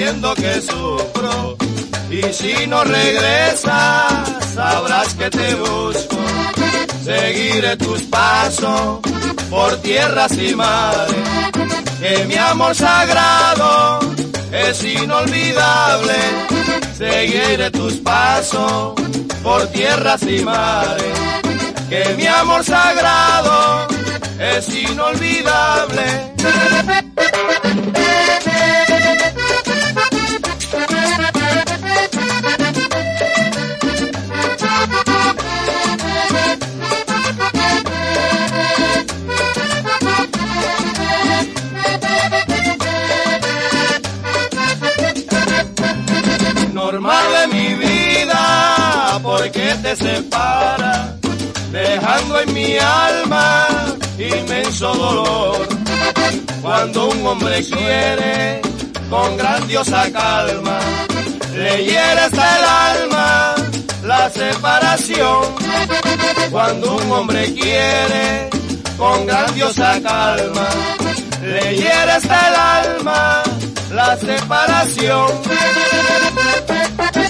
sabiendo que sufro. Y si no regresas, sabrás que te busco. Seguiré tus pasos por tierras y mares, que mi amor sagrado es inolvidable. Seguiré tus pasos por tierras y mares, que mi amor sagrado es inolvidable. Normal de mi vida, porque te separa, dejando en mi alma inmenso dolor. Cuando un hombre quiere con grandiosa calma, le hiere hasta el alma la separación. Cuando un hombre quiere con grandiosa calma, le hiere hasta el alma la separación.